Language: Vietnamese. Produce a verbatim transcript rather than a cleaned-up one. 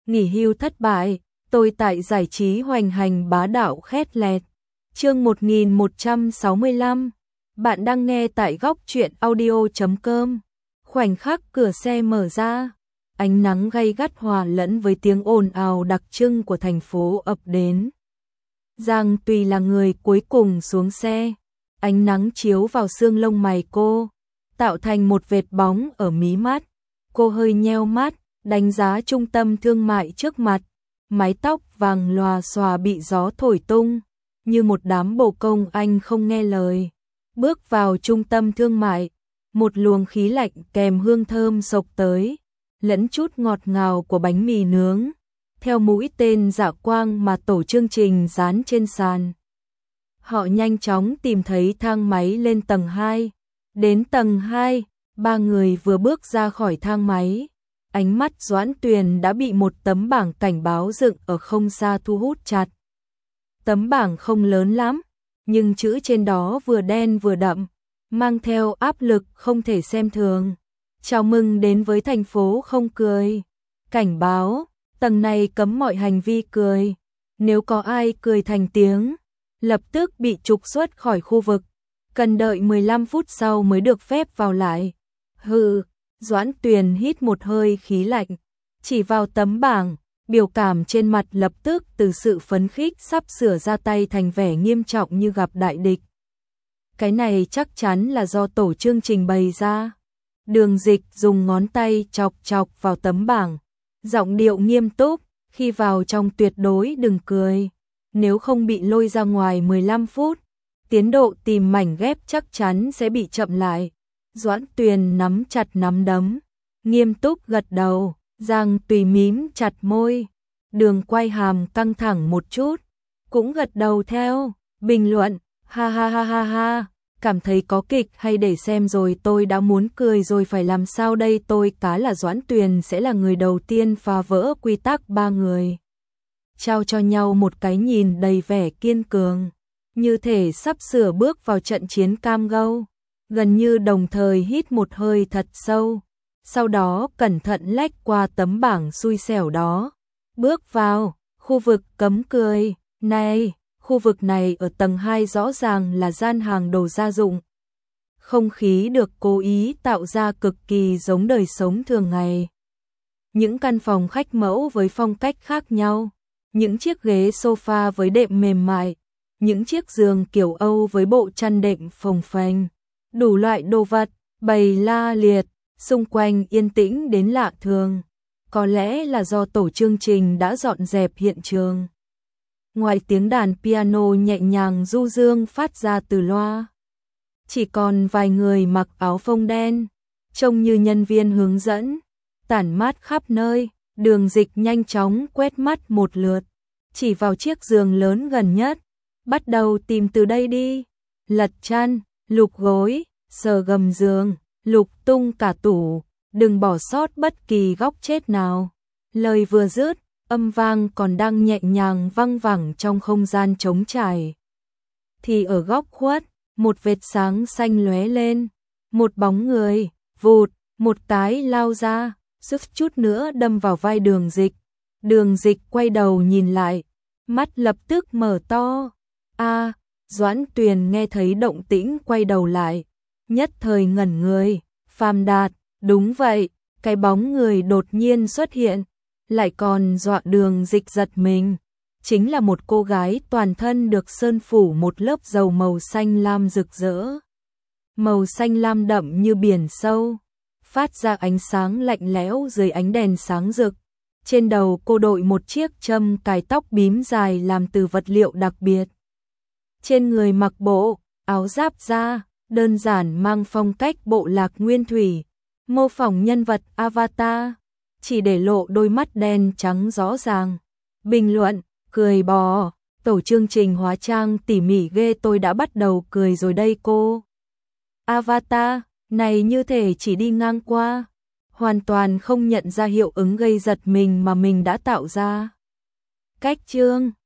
nghỉ hưu thất bại, tôi tại giải trí hoành hành bá đạo khét lẹt. Chương một nghìn một trăm sáu mươi lăm. Bạn đang nghe tại góc truyện audio chấm com. Khoảnh khắc cửa xe mở ra, ánh nắng gay gắt hòa lẫn với tiếng ồn ào đặc trưng của thành phố ập đến. Giang Tùy là người cuối cùng xuống xe, ánh nắng chiếu vào xương lông mày cô, tạo thành một vệt bóng ở mí mắt. Cô hơi nheo mắt, đánh giá trung tâm thương mại trước mặt, mái tóc vàng lòa xòa bị gió thổi tung, như một đám bồ công anh không nghe lời. Bước vào trung tâm thương mại, một luồng khí lạnh kèm hương thơm xộc tới, lẫn chút ngọt ngào của bánh mì nướng, theo mũi tên dạ quang mà tổ chương trình dán trên sàn. Họ nhanh chóng tìm thấy thang máy lên tầng hai. Đến tầng hai, ba người vừa bước ra khỏi thang máy, ánh mắt Doãn Tuyền đã bị một tấm bảng cảnh báo dựng ở không xa thu hút chặt. Tấm bảng không lớn lắm, nhưng chữ trên đó vừa đen vừa đậm, mang theo áp lực không thể xem thường. Chào mừng đến với thành phố không cười. Cảnh báo, tầng này cấm mọi hành vi cười. Nếu có ai cười thành tiếng, lập tức bị trục xuất khỏi khu vực. Cần đợi mười lăm phút sau mới được phép vào lại. Hừ, Doãn Tuyền hít một hơi khí lạnh, chỉ vào tấm bảng, biểu cảm trên mặt lập tức từ sự phấn khích sắp sửa ra tay thành vẻ nghiêm trọng như gặp đại địch. Cái này chắc chắn là do tổ chương trình bày ra. Đường Dịch dùng ngón tay chọc chọc vào tấm bảng, giọng điệu nghiêm túc, khi vào trong tuyệt đối đừng cười, nếu không bị lôi ra ngoài mười lăm phút, tiến độ tìm mảnh ghép chắc chắn sẽ bị chậm lại. Doãn Tuyền nắm chặt nắm đấm, nghiêm túc gật đầu. Giang Tùy mím chặt môi, Đường quay hàm căng thẳng một chút, cũng gật đầu theo. Bình luận, ha ha ha ha ha, cảm thấy có kịch hay để xem rồi, tôi đã muốn cười rồi, phải làm sao đây, tôi cá là Doãn Tuyền sẽ là người đầu tiên phá vỡ quy tắc. Ba người trao cho nhau một cái nhìn đầy vẻ kiên cường, như thể sắp sửa bước vào trận chiến cam go. Gần như đồng thời hít một hơi thật sâu, sau đó cẩn thận lách qua tấm bảng xui xẻo đó, bước vào khu vực cấm cười. Này, khu vực này ở tầng hai rõ ràng là gian hàng đồ gia dụng. Không khí được cố ý tạo ra cực kỳ giống đời sống thường ngày. Những căn phòng khách mẫu với phong cách khác nhau, những chiếc ghế sofa với đệm mềm mại, những chiếc giường kiểu Âu với bộ chăn đệm phồng phềnh, đủ loại đồ vật bày la liệt, xung quanh yên tĩnh đến lạ thường. Có lẽ là do tổ chương trình đã dọn dẹp hiện trường. Ngoài tiếng đàn piano nhẹ nhàng du dương phát ra từ loa, chỉ còn vài người mặc áo phông đen, trông như nhân viên hướng dẫn, tản mát khắp nơi. Đường Dịch nhanh chóng quét mắt một lượt, chỉ vào chiếc giường lớn gần nhất, bắt đầu tìm từ đây đi. Lật chăn, lục gối, sờ gầm giường, lục tung cả tủ, đừng bỏ sót bất kỳ góc chết nào. Lời vừa dứt, âm vang còn đang nhẹ nhàng văng vẳng trong không gian trống trải, thì ở góc khuất, một vệt sáng xanh lóe lên, một bóng người vụt một cái lao ra, suýt chút nữa đâm vào vai Đường Dịch. Đường Dịch quay đầu nhìn lại, mắt lập tức mở to. A, Doãn Tuyền nghe thấy động tĩnh quay đầu lại, nhất thời ngẩn người. Phàm Đạt, đúng vậy, cái bóng người đột nhiên xuất hiện, lại còn dọa Đường Dịch giật mình. Chính là một cô gái toàn thân được sơn phủ một lớp dầu màu xanh lam rực rỡ. Màu xanh lam đậm như biển sâu, phát ra ánh sáng lạnh lẽo dưới ánh đèn sáng rực. Trên đầu cô đội một chiếc châm cài tóc bím dài làm từ vật liệu đặc biệt. Trên người mặc bộ áo giáp da, đơn giản mang phong cách bộ lạc nguyên thủy, mô phỏng nhân vật Avatar, chỉ để lộ đôi mắt đen trắng rõ ràng. Bình luận, cười bò, tổ chương trình hóa trang tỉ mỉ ghê, tôi đã bắt đầu cười rồi đây cô. Avatar này như thể chỉ đi ngang qua, hoàn toàn không nhận ra hiệu ứng gây giật mình mà mình đã tạo ra. Cách chương